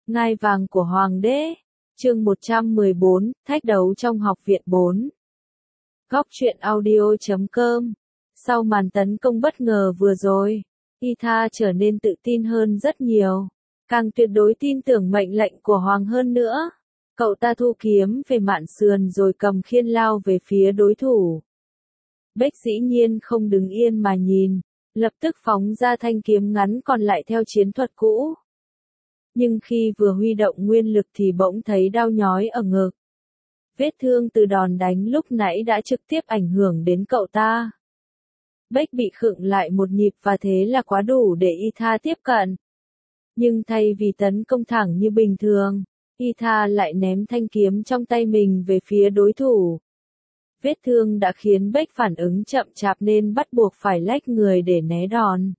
Ngai vàng của Hoàng đế. Chương 114, thách đấu trong học viện 4. Góc truyện audio.com. Sau màn tấn công bất ngờ vừa rồi, Ita trở nên tự tin hơn rất nhiều, càng tuyệt đối tin tưởng mệnh lệnh của Hoàng hơn nữa. Cậu ta thu kiếm về mạn sườn rồi cầm khiên lao về phía đối thủ. Bách dĩ nhiên không đứng yên mà nhìn, lập tức phóng ra thanh kiếm ngắn còn lại theo chiến thuật cũ. Nhưng khi vừa huy động nguyên lực thì bỗng thấy đau nhói ở ngực. Vết thương từ đòn đánh lúc nãy đã trực tiếp ảnh hưởng đến cậu ta. Bách bị khựng lại một nhịp và thế là quá đủ để Ita tiếp cận. Nhưng thay vì tấn công thẳng như bình thường, Ita lại ném thanh kiếm trong tay mình về phía đối thủ. Vết thương đã khiến Bách phản ứng chậm chạp nên bắt buộc phải lách người để né đòn.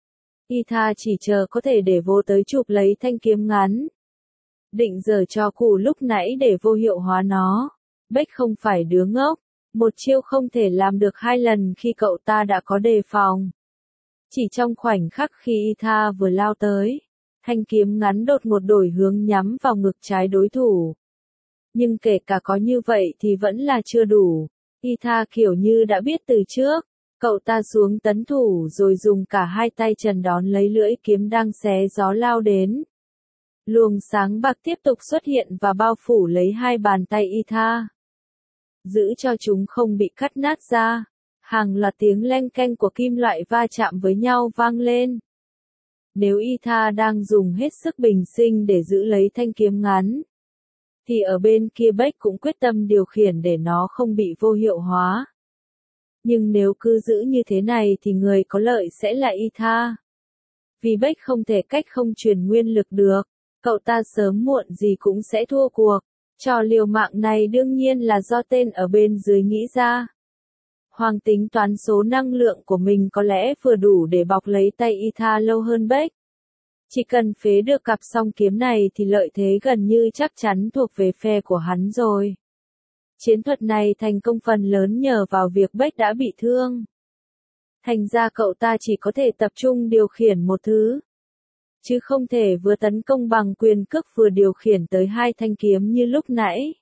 Ita chỉ chờ có thể để vô tới chụp lấy thanh kiếm ngắn. Định giở trò cũ lúc nãy để vô hiệu hóa nó. Bách không phải đứa ngốc. Một chiêu không thể làm được hai lần khi cậu ta đã có đề phòng. Chỉ trong khoảnh khắc khi Ita vừa lao tới, thanh kiếm ngắn đột ngột đổi hướng nhắm vào ngực trái đối thủ. Nhưng kể cả có như vậy thì vẫn là chưa đủ. Ita kiểu như đã biết từ trước. Cậu ta xuống tấn thủ rồi dùng cả hai tay trần đón lấy lưỡi kiếm đang xé gió lao đến. Luồng sáng bạc tiếp tục xuất hiện và bao phủ lấy hai bàn tay Ita. Giữ cho chúng không bị cắt nát ra. Hàng loạt tiếng leng keng của kim loại va chạm với nhau vang lên. Nếu Ita đang dùng hết sức bình sinh để giữ lấy thanh kiếm ngắn, thì ở bên kia Bách cũng quyết tâm điều khiển để nó không bị vô hiệu hóa. Nhưng nếu cứ giữ như thế này thì người có lợi sẽ là Ita. Vì Bách không thể cách không truyền nguyên lực được, cậu ta sớm muộn gì cũng sẽ thua cuộc. Trò liều mạng này đương nhiên là do tên ở bên dưới nghĩ ra. Hoàng tính toán số năng lượng của mình có lẽ vừa đủ để bọc lấy tay Ita lâu hơn Bách. Chỉ cần phế được cặp song kiếm này thì lợi thế gần như chắc chắn thuộc về phe của hắn rồi. Chiến thuật này thành công phần lớn nhờ vào việc Bách đã bị thương. Thành ra cậu ta chỉ có thể tập trung điều khiển một thứ, chứ không thể vừa tấn công bằng quyền cước vừa điều khiển tới hai thanh kiếm như lúc nãy.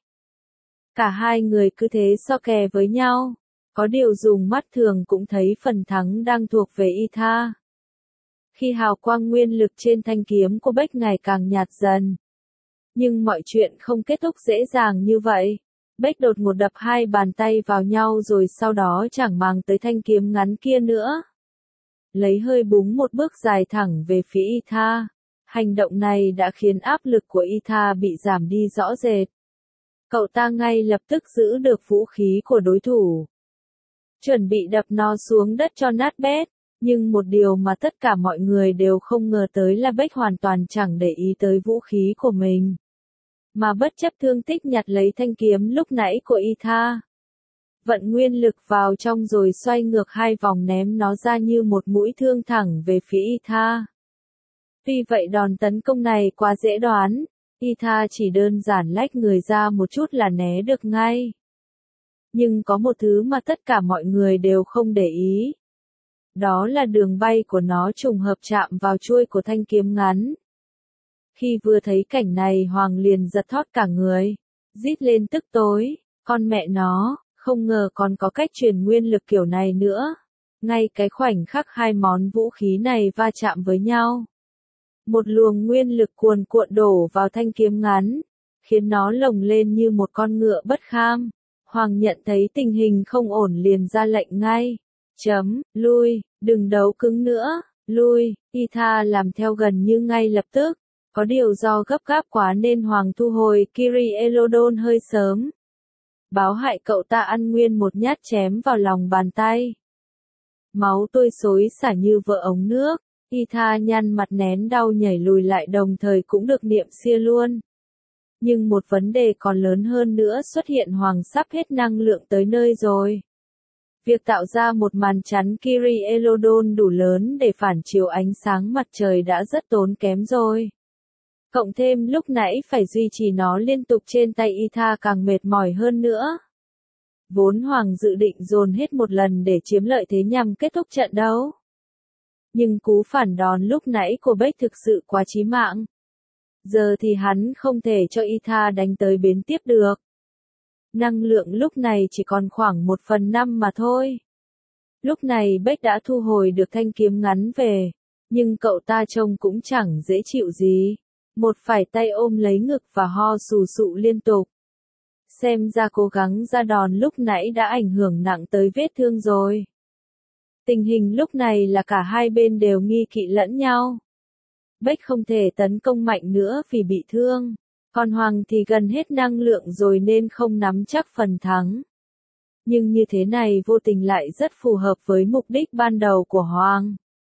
Cả hai người cứ thế so kè với nhau, có điều dùng mắt thường cũng thấy phần thắng đang thuộc về Ita. Khi hào quang nguyên lực trên thanh kiếm của Bách ngày càng nhạt dần. Nhưng mọi chuyện không kết thúc dễ dàng như vậy. Bách đột ngột đập hai bàn tay vào nhau rồi sau đó chẳng màng tới thanh kiếm ngắn kia nữa. Lấy hơi búng một bước dài thẳng về phía Ita. Hành động này đã khiến áp lực của Ita bị giảm đi rõ rệt. Cậu ta ngay lập tức giữ được vũ khí của đối thủ, chuẩn bị đập nó xuống đất cho nát bét. Nhưng một điều mà tất cả mọi người đều không ngờ tới là Bách hoàn toàn chẳng để ý tới vũ khí của mình, mà bất chấp thương tích nhặt lấy thanh kiếm lúc nãy của Ita. Vận nguyên lực vào trong rồi xoay ngược hai vòng ném nó ra như một mũi thương thẳng về phía Ita. Tuy vậy đòn tấn công này quá dễ đoán, Ita chỉ đơn giản lách người ra một chút là né được ngay. Nhưng có một thứ mà tất cả mọi người đều không để ý. Đó là đường bay của nó trùng hợp chạm vào chuôi của thanh kiếm ngắn. Khi vừa thấy cảnh này Hoàng liền giật thót cả người, rít lên tức tối, con mẹ nó, không ngờ còn có cách truyền nguyên lực kiểu này nữa. Ngay cái khoảnh khắc hai món vũ khí này va chạm với nhau, một luồng nguyên lực cuồn cuộn đổ vào thanh kiếm ngắn, khiến nó lồng lên như một con ngựa bất kham. Hoàng nhận thấy tình hình không ổn liền ra lệnh ngay. Lui, đừng đấu cứng nữa, lui. Ita làm theo gần như ngay lập tức. Có điều do gấp gáp quá nên Hoàng thu hồi Kiri Elodon hơi sớm. Báo hại cậu ta ăn nguyên một nhát chém vào lòng bàn tay. Máu tươi xối xả như vỡ ống nước. Ita nhăn mặt nén đau nhảy lùi lại đồng thời cũng được niệm xia luôn. Nhưng một vấn đề còn lớn hơn nữa xuất hiện. Hoàng sắp hết năng lượng tới nơi rồi. Việc tạo ra một màn chắn Kiri Elodon đủ lớn để phản chiếu ánh sáng mặt trời đã rất tốn kém rồi. Cộng thêm lúc nãy phải duy trì nó liên tục trên tay Ita càng mệt mỏi hơn nữa. Vốn Hoàng dự định dồn hết một lần để chiếm lợi thế nhằm kết thúc trận đấu. Nhưng cú phản đòn lúc nãy của Bách thực sự quá chí mạng. Giờ thì hắn không thể cho Ita đánh tới bến tiếp được. Năng lượng lúc này chỉ còn khoảng 1/5 mà thôi. Lúc này Beck đã thu hồi được thanh kiếm ngắn về, nhưng cậu ta trông cũng chẳng dễ chịu gì. Một phải tay ôm lấy ngực và ho sù sụ liên tục. Xem ra cố gắng ra đòn lúc nãy đã ảnh hưởng nặng tới vết thương rồi. Tình hình lúc này là cả hai bên đều nghi kỵ lẫn nhau. Beck không thể tấn công mạnh nữa vì bị thương. Còn Hoàng thì gần hết năng lượng rồi nên không nắm chắc phần thắng. Nhưng như thế này vô tình lại rất phù hợp với mục đích ban đầu của Hoàng.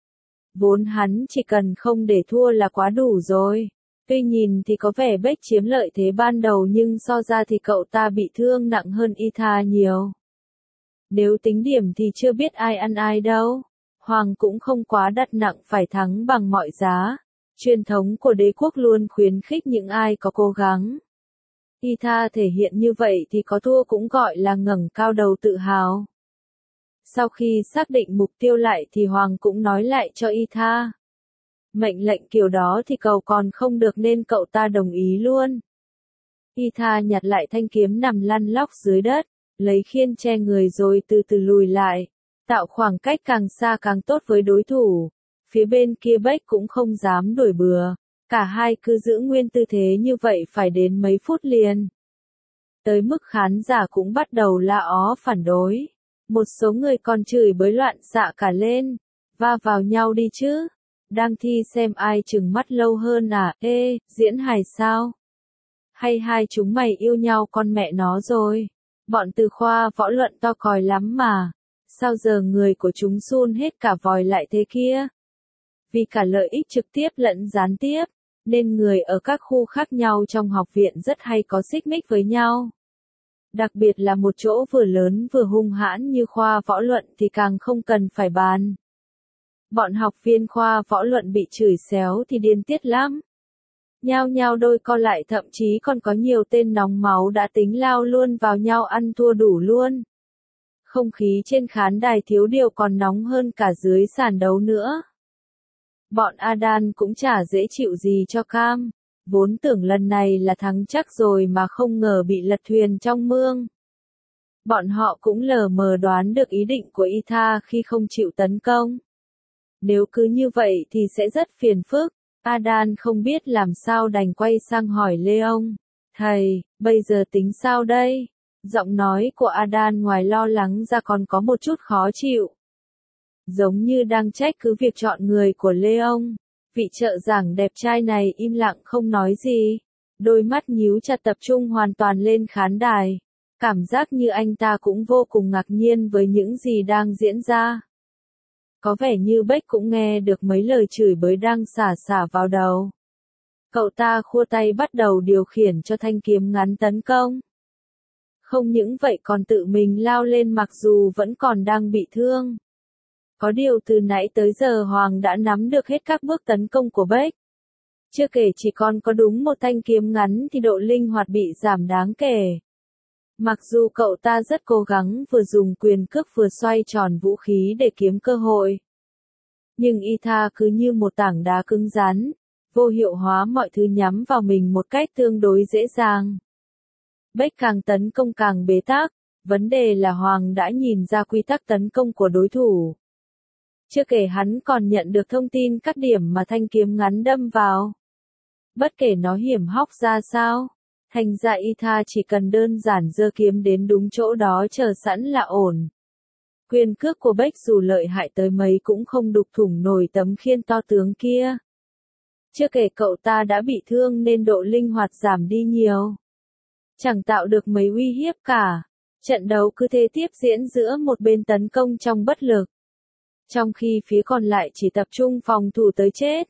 Vốn hắn chỉ cần không để thua là quá đủ rồi. Tuy nhìn thì có vẻ Beck chiếm lợi thế ban đầu nhưng so ra thì cậu ta bị thương nặng hơn Ita nhiều. Nếu tính điểm thì chưa biết ai ăn ai đâu. Hoàng cũng không quá đặt nặng phải thắng bằng mọi giá. Truyền thống của đế quốc luôn khuyến khích những ai có cố gắng. Ita thể hiện như vậy thì có thua cũng gọi là ngẩng cao đầu tự hào. Sau khi xác định mục tiêu lại thì Hoàng cũng nói lại cho Ita. Mệnh lệnh kiểu đó thì cậu còn không được nên cậu ta đồng ý luôn. Ita nhặt lại thanh kiếm nằm lăn lóc dưới đất, lấy khiên che người rồi từ từ lùi lại, tạo khoảng cách càng xa càng tốt với đối thủ. Phía bên kia Beck cũng không dám đuổi bừa, cả hai cứ giữ nguyên tư thế như vậy phải đến mấy phút liền. Tới mức khán giả cũng bắt đầu la ó phản đối. Một số người còn chửi bới loạn xạ cả lên, va vào nhau đi chứ. Đang thi xem ai trừng mắt lâu hơn à, diễn hài sao? Hay hai chúng mày yêu nhau con mẹ nó rồi. Bọn từ khoa võ luận to còi lắm mà. Sao giờ người của chúng sun hết cả vòi lại thế kia? Vì cả lợi ích trực tiếp lẫn gián tiếp, nên người ở các khu khác nhau trong học viện rất hay có xích mích với nhau. Đặc biệt là một chỗ vừa lớn vừa hung hãn như khoa võ luận thì càng không cần phải bàn. Bọn học viên khoa võ luận bị chửi xéo thì điên tiết lắm. Nhao nhao đôi co lại, thậm chí còn có nhiều tên nóng máu đã tính lao luôn vào nhau ăn thua đủ luôn. Không khí trên khán đài thiếu điều còn nóng hơn cả dưới sàn đấu nữa. Bọn Adan cũng chả dễ chịu gì cho Cam. Vốn tưởng lần này là thắng chắc rồi mà không ngờ bị lật thuyền trong mương. Bọn họ cũng lờ mờ đoán được ý định của Ita khi không chịu tấn công. Nếu cứ như vậy thì sẽ rất phiền phức. Adan không biết làm sao đành quay sang hỏi Leon. Thầy, bây giờ tính sao đây? Giọng nói của Adan ngoài lo lắng ra còn có một chút khó chịu. Giống như đang trách cứ việc chọn người của Leon. Vị trợ giảng đẹp trai này im lặng không nói gì. Đôi mắt nhíu chặt tập trung hoàn toàn lên khán đài. Cảm giác như anh ta cũng vô cùng ngạc nhiên với những gì đang diễn ra. Có vẻ như Beck cũng nghe được mấy lời chửi bới đang xả vào đầu. Cậu ta khua tay bắt đầu điều khiển cho thanh kiếm ngắn tấn công. Không những vậy còn tự mình lao lên mặc dù vẫn còn đang bị thương. Có điều từ nãy tới giờ Hoàng đã nắm được hết các bước tấn công của Beck. Chưa kể chỉ còn có đúng một thanh kiếm ngắn thì độ linh hoạt bị giảm đáng kể. Mặc dù cậu ta rất cố gắng vừa dùng quyền cước vừa xoay tròn vũ khí để kiếm cơ hội. Nhưng Ita cứ như một tảng đá cứng rắn, vô hiệu hóa mọi thứ nhắm vào mình một cách tương đối dễ dàng. Beck càng tấn công càng bế tắc, vấn đề là Hoàng đã nhìn ra quy tắc tấn công của đối thủ. Chưa kể hắn còn nhận được thông tin các điểm mà thanh kiếm ngắn đâm vào. Bất kể nó hiểm hóc ra sao, thành ra Ita chỉ cần đơn giản giơ kiếm đến đúng chỗ đó chờ sẵn là ổn. Quyền cước của Beck dù lợi hại tới mấy cũng không đục thủng nổi tấm khiên to tướng kia. Chưa kể cậu ta đã bị thương nên độ linh hoạt giảm đi nhiều. Chẳng tạo được mấy uy hiếp cả. Trận đấu cứ thế tiếp diễn giữa một bên tấn công trong bất lực. Trong khi phía còn lại chỉ tập trung phòng thủ tới chết.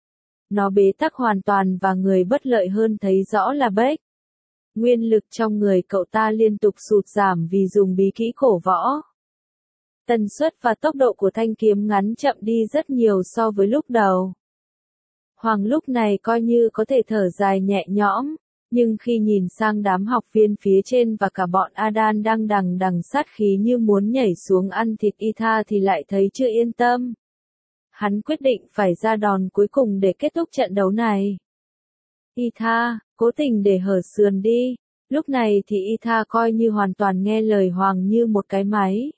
Nó bế tắc hoàn toàn và người bất lợi hơn thấy rõ là Beck. Nguyên lực trong người cậu ta liên tục sụt giảm vì dùng bí kỹ cổ võ. Tần suất và tốc độ của thanh kiếm ngắn chậm đi rất nhiều so với lúc đầu. Hoàng lúc này coi như có thể thở dài nhẹ nhõm, nhưng khi nhìn sang đám học viên phía trên và cả bọn Adan đang đằng sát khí như muốn nhảy xuống ăn thịt Ita thì lại thấy chưa yên tâm. Hắn quyết định phải ra đòn cuối cùng để kết thúc trận đấu này. Itha, cố tình để hở sườn đi. Lúc này thì Itha coi như hoàn toàn nghe lời Hoàng như một cái máy.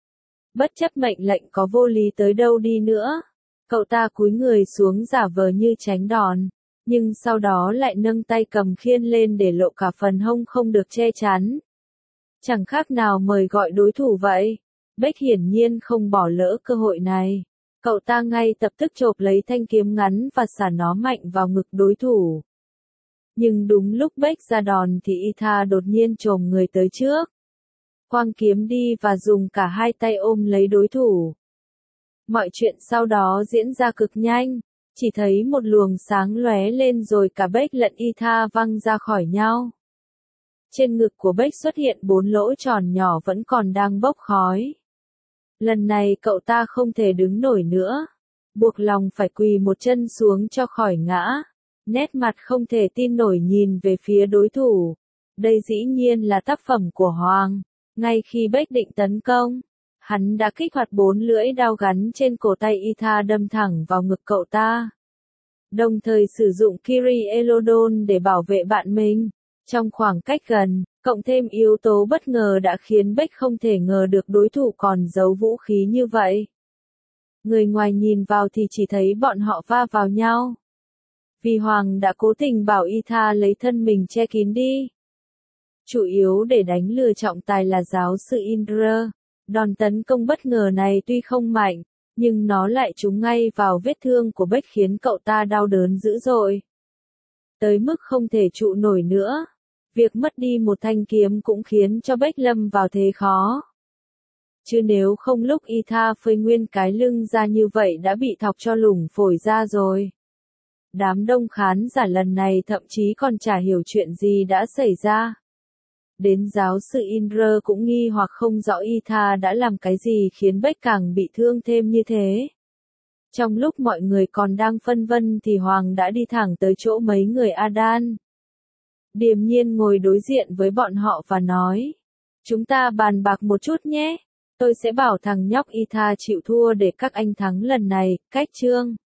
Bất chấp mệnh lệnh có vô lý tới đâu đi nữa, cậu ta cúi người xuống giả vờ như tránh đòn, nhưng sau đó lại nâng tay cầm khiên lên để lộ cả phần hông không được che chắn. Chẳng khác nào mời gọi đối thủ vậy. Bách hiển nhiên không bỏ lỡ cơ hội này. Cậu ta ngay lập tức chộp lấy thanh kiếm ngắn và xả nó mạnh vào ngực đối thủ. Nhưng đúng lúc Bách ra đòn thì Itha đột nhiên chồm người tới trước. Quăng kiếm đi và dùng cả hai tay ôm lấy đối thủ. Mọi chuyện sau đó diễn ra cực nhanh. Chỉ thấy một luồng sáng lóe lên rồi cả Bách lẫn Itha văng ra khỏi nhau. Trên ngực của Bách xuất hiện 4 lỗ tròn nhỏ vẫn còn đang bốc khói. Lần này cậu ta không thể đứng nổi nữa. Buộc lòng phải quỳ một chân xuống cho khỏi ngã. Nét mặt không thể tin nổi nhìn về phía đối thủ. Đây dĩ nhiên là tác phẩm của Hoàng. Ngay khi Bách định tấn công, hắn đã kích hoạt 4 lưỡi đao gắn trên cổ tay Itha đâm thẳng vào ngực cậu ta. Đồng thời sử dụng Kiri Elodon để bảo vệ bạn mình. Trong khoảng cách gần, cộng thêm yếu tố bất ngờ đã khiến Bách không thể ngờ được đối thủ còn giấu vũ khí như vậy. Người ngoài nhìn vào thì chỉ thấy bọn họ va vào nhau. Vì Hoàng đã cố tình bảo Itha lấy thân mình che kín đi. Chủ yếu để đánh lừa trọng tài là giáo sư Indra. Đòn tấn công bất ngờ này tuy không mạnh, nhưng nó lại trúng ngay vào vết thương của Bách khiến cậu ta đau đớn dữ dội. Tới mức không thể trụ nổi nữa. Việc mất đi một thanh kiếm cũng khiến cho Bách lâm vào thế khó. Chứ nếu không lúc Itha phơi nguyên cái lưng ra như vậy đã bị thọc cho lủng phổi ra rồi. Đám đông khán giả lần này thậm chí còn chả hiểu chuyện gì đã xảy ra. Đến giáo sư Indra cũng nghi hoặc không rõ Itha đã làm cái gì khiến Bách càng bị thương thêm như thế. Trong lúc mọi người còn đang phân vân thì Hoàng đã đi thẳng tới chỗ mấy người Adan. Điềm nhiên ngồi đối diện với bọn họ và nói. Chúng ta bàn bạc một chút nhé. Tôi sẽ bảo thằng nhóc Itha chịu thua để các anh thắng lần này, cách chương.